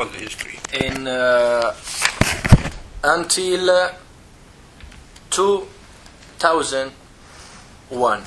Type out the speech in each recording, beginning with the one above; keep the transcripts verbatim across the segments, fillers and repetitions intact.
What's the history? In uh, until uh, two thousand one.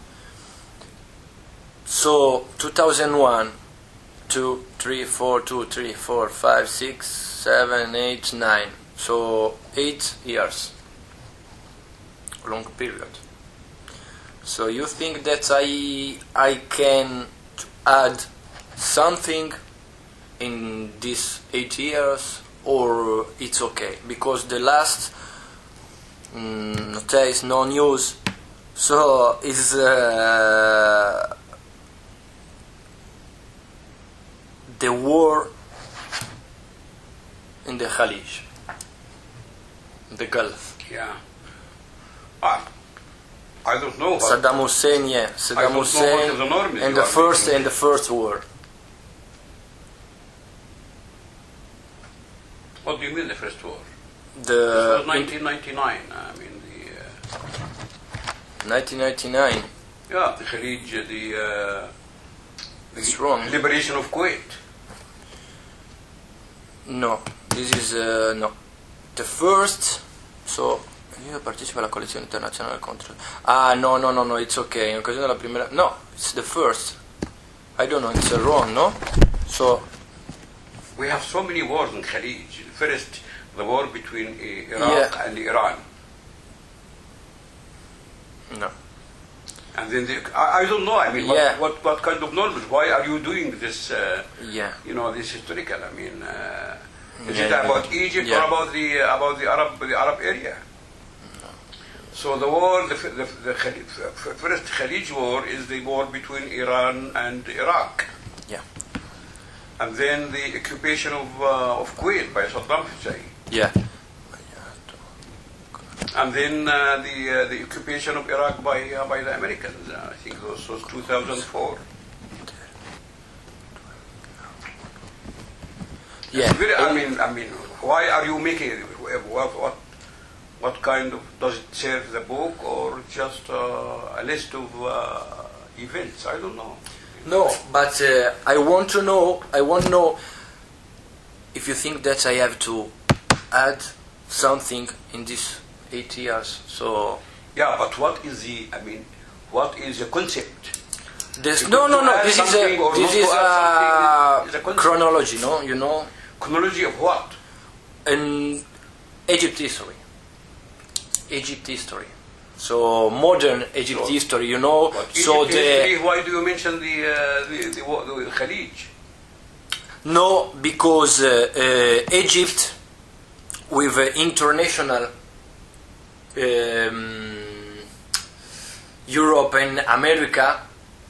So two thousand one, two, three, four, two, three, four, five, six, seven, eight, nine. So eight years. Long period. So you think that I I can add something in these eight years, or it's okay? Because the last mm, notice, no news, so is uh, the war in the Khalij, the Gulf. Yeah. Ah, I don't know. Saddam Hussein, yeah, Saddam Hussein, the and the first and the first war. What do you mean the first war? The This was nineteen ninety-nine. I mean the. Uh, nineteen ninety-nine. yeah, the Khalij, the. Uh, It's the wrong. Liberation of Kuwait. No, this is uh, no. The first, so io partecipo alla coalizione internazionale contro. Ah, no, no, no, no, it's okay. In occasione della primera. No, it's the first. I don't know, it's uh, wrong, no? So We have so many wars in Khalij. First, the war between uh, Iraq Yeah. and Iran. no. And then the, I, I don't know. I mean, what, Yeah. what, what kind of knowledge? Why are you doing this? Uh, Yeah. you know, this historical. I mean, uh, is Yeah, it yeah. about Egypt Yeah. or about the about the Arab the Arab area? So the war, the, the, the Khalij, f- first Khalij war is the war between Iran and Iraq, Yeah. and then the occupation of uh, of Kuwait by Saddam Hussein, Yeah. and then uh, the uh, the occupation of Iraq by uh, by the Americans. Uh, I think this was two thousand four. Yeah. Very, I mean, I mean, why are you making it? What, what, what kind of, does it serve the book or just uh, a list of uh, events? I don't know. No, but uh, I want to know. I want to know if you think that I have to add something in these eight years. So Yeah, but what is the? I mean, what is the concept? this. To- No, no, to no. add This is something a or this not to is add a something is a concept. chronology. No, you know, Chronology of what? in Egypt history. Egypt history. So modern Egypt So- history. You know. But So Egypt the history, why do you mention the uh, the, the, wa- the Khalij? no, because uh, uh, Egypt with uh, international um, Europe and America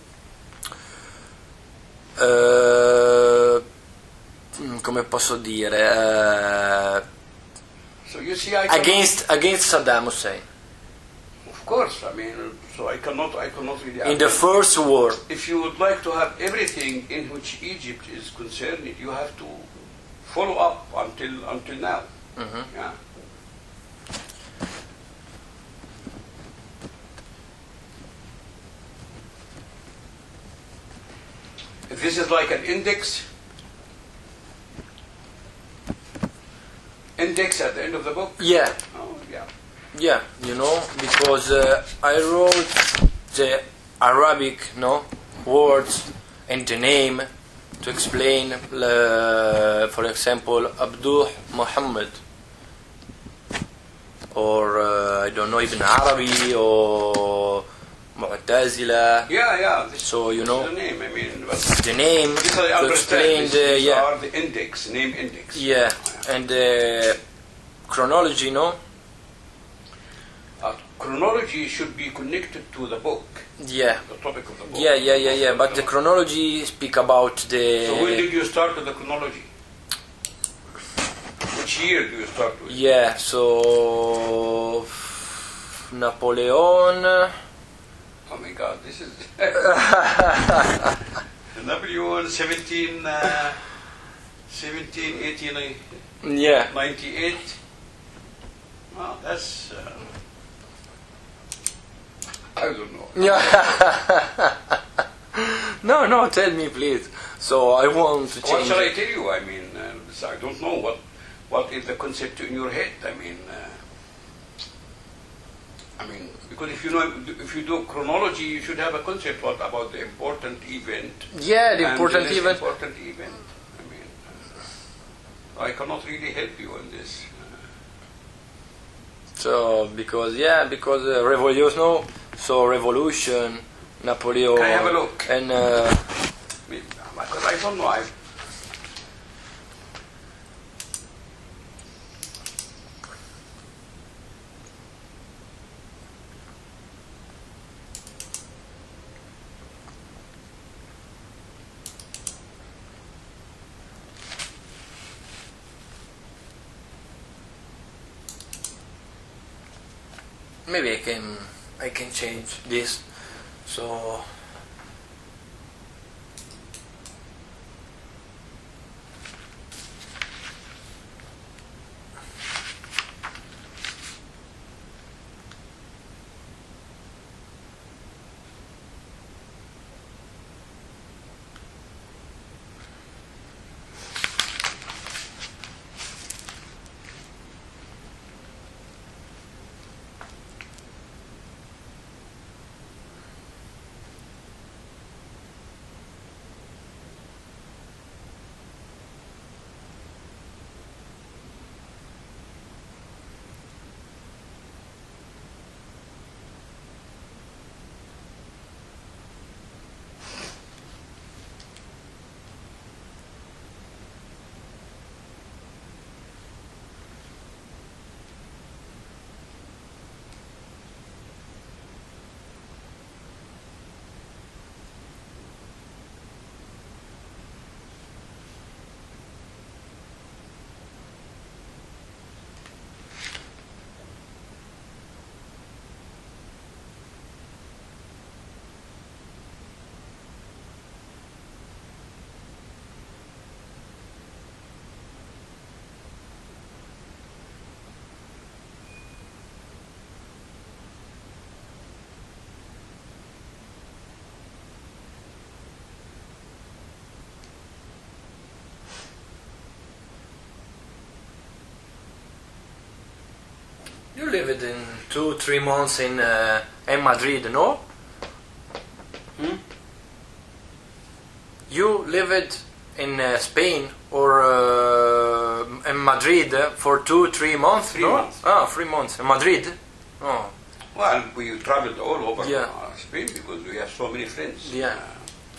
uh, come posso dire uh, So you see, I cannot, against against Saddam Hussein of course. I mean, so I cannot, I cannot really. in the first war. If you would like to have everything in which Egypt is concerned, you have to follow up until until now. Mhm. Yeah. This is like an index. Index at the end of the book. Yeah, Oh, yeah. yeah, you know, because uh, I wrote the Arabic, no, words and the name to explain, uh, for example, Abduh Muhammad, or uh, I don't know, Ibn Arabi or Mu'tazila. Yeah, yeah. This, So, you this know, is the name. I mean, but the name this I to understand. explain This, the these yeah, are the index, name index. yeah, and the chronology, no, Uh, chronology should be connected to the book, yeah. the topic of the book. Yeah, yeah, yeah, yeah. But the chronology speak about the. So when did you start with the chronology? Which year do you start with? Yeah, so Napoleon. Oh my God, this is Napoleon seventeen, uh, seventeen, eighteen, Yeah. ninety-eight. Well, that's uh, I don't know. Yeah. No, no. Tell me, please. So I want to What change. shall I it. tell you? I mean, uh, events. I don't know what what is the concept in your head. I mean, uh, I mean, because if you know, if you do chronology, you should have a concept what about the important event. Yeah, the and important the less event. important event. I mean, uh, I cannot really help you on this. So because yeah, because uh, revolution, so revolution, Napoleon. Can I have a look? And uh, because I don't know. I, maybe I can I can change this. So you lived in two, three months in uh, in Madrid, no? hmm? You lived in uh, Spain or uh, in Madrid for two, three months, Three no? months. Ah, three months in Madrid. Oh, Well, we traveled all over Yeah. uh, Spain because we have so many friends. Yeah. Uh,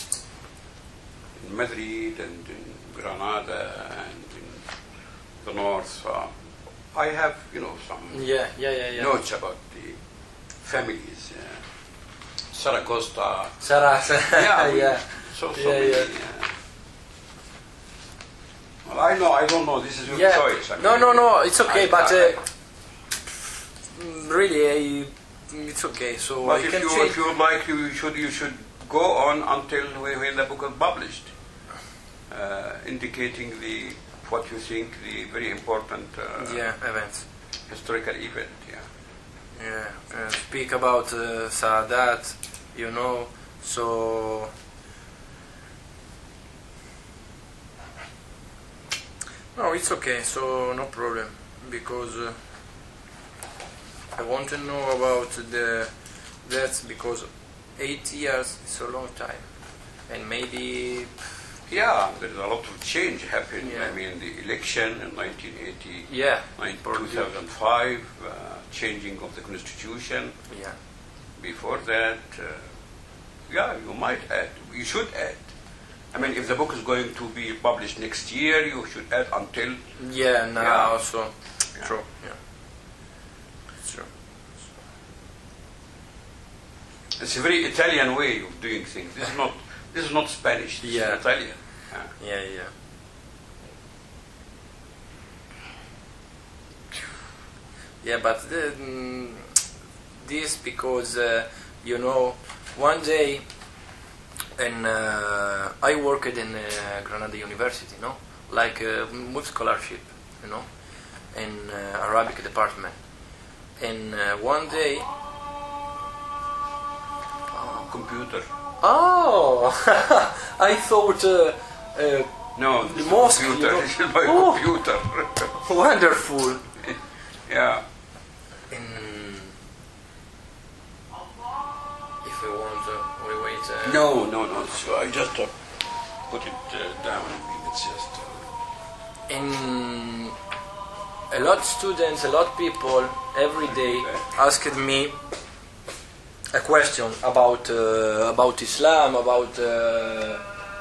in Madrid and in Granada and in the north. Uh, I have, you know, some yeah, yeah, yeah, yeah. notes about the families. Uh, Saragossa. Sarah, Yeah, we- yeah. So, so Yeah, many. yeah. Uh, well, I know, I don't know. This is your Yeah. choice. I No, mean, no, no. It's okay, I- but I- uh, really, I, it's okay. So But I if can you, change. if you would like, you should you should go on until when when the book is published, uh, indicating the what you think the very important uh, Yeah, events. historical event. Yeah. Yeah, uh, speak about uh, Sadat, you know, so no, it's okay, so no problem, because uh, I want to know about the that's because eight years is a long time, and maybe Yeah, there's a lot of change happened. Yeah. I mean, the election in nineteen eighty, yeah, two thousand five, uh, changing of the constitution. yeah, Before that, uh, yeah, you might add. You should add. I mean, if the book is going to be published next year, you should add until. yeah. Now Yeah. also Yeah. true, yeah, it's true. It's a very Italian way of doing things. This is not. This is not Spanish. This Yeah. is Italian. Yeah. Yeah, yeah. Yeah, but the, mm, this because uh, you know one day, and uh, I worked in uh, Granada University, no, like uh, with scholarship, you know, in uh, Arabic department, and uh, one day. Computer. Oh, I thought uh, uh, No, The this is mosque, computer. you know. This is my Oh. computer. Wonderful. Yeah. And if we want, uh, we wait. Uh, No, no, no. So I just uh, put it uh, down. It's just. Uh, And a lot students, a lot people every day asked me a question about uh, about Islam, about uh,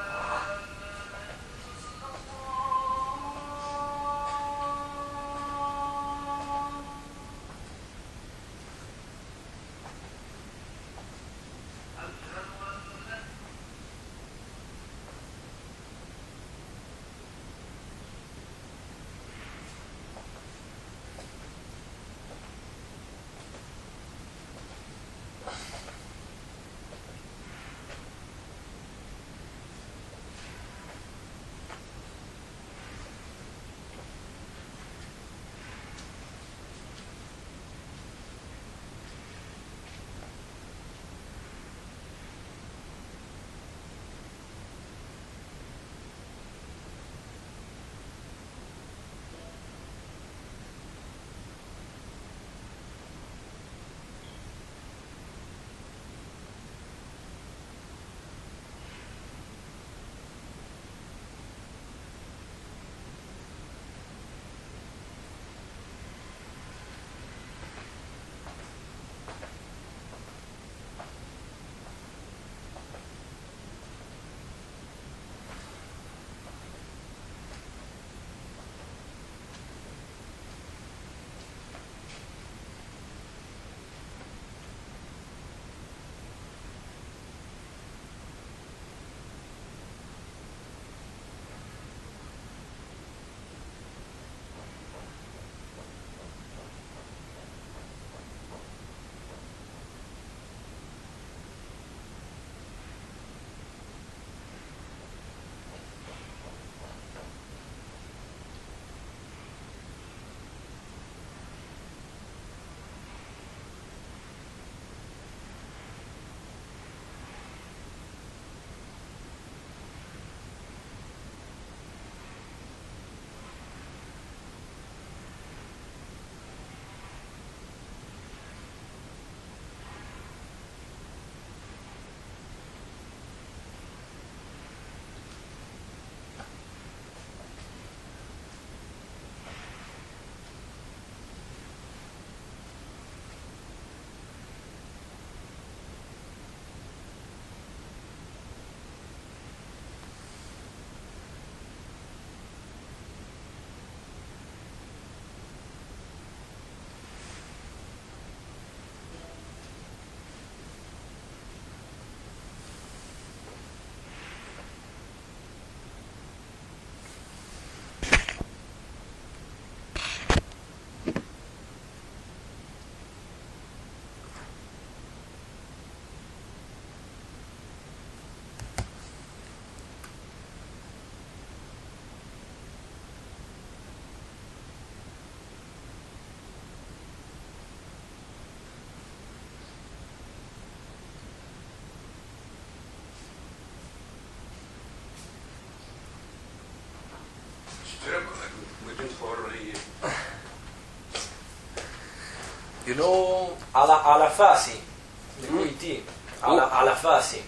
you know Ala Alafasi, the Hmm? Kuwaiti. Ala Alafasi.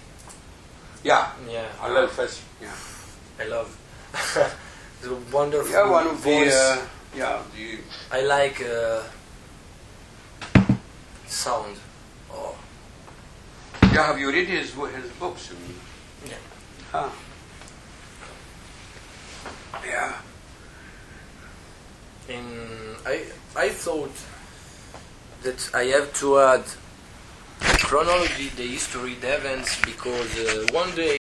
Yeah. Yeah. Al Fasi. Yeah. I love. It's a wonderful Yeah, one of voice. the. Uh, yeah, the. I like uh, sound. Oh. Yeah, have you read his his books? Yeah. Huh. Yeah. And I I thought that I have to add chronology, the history, the events, because uh, one day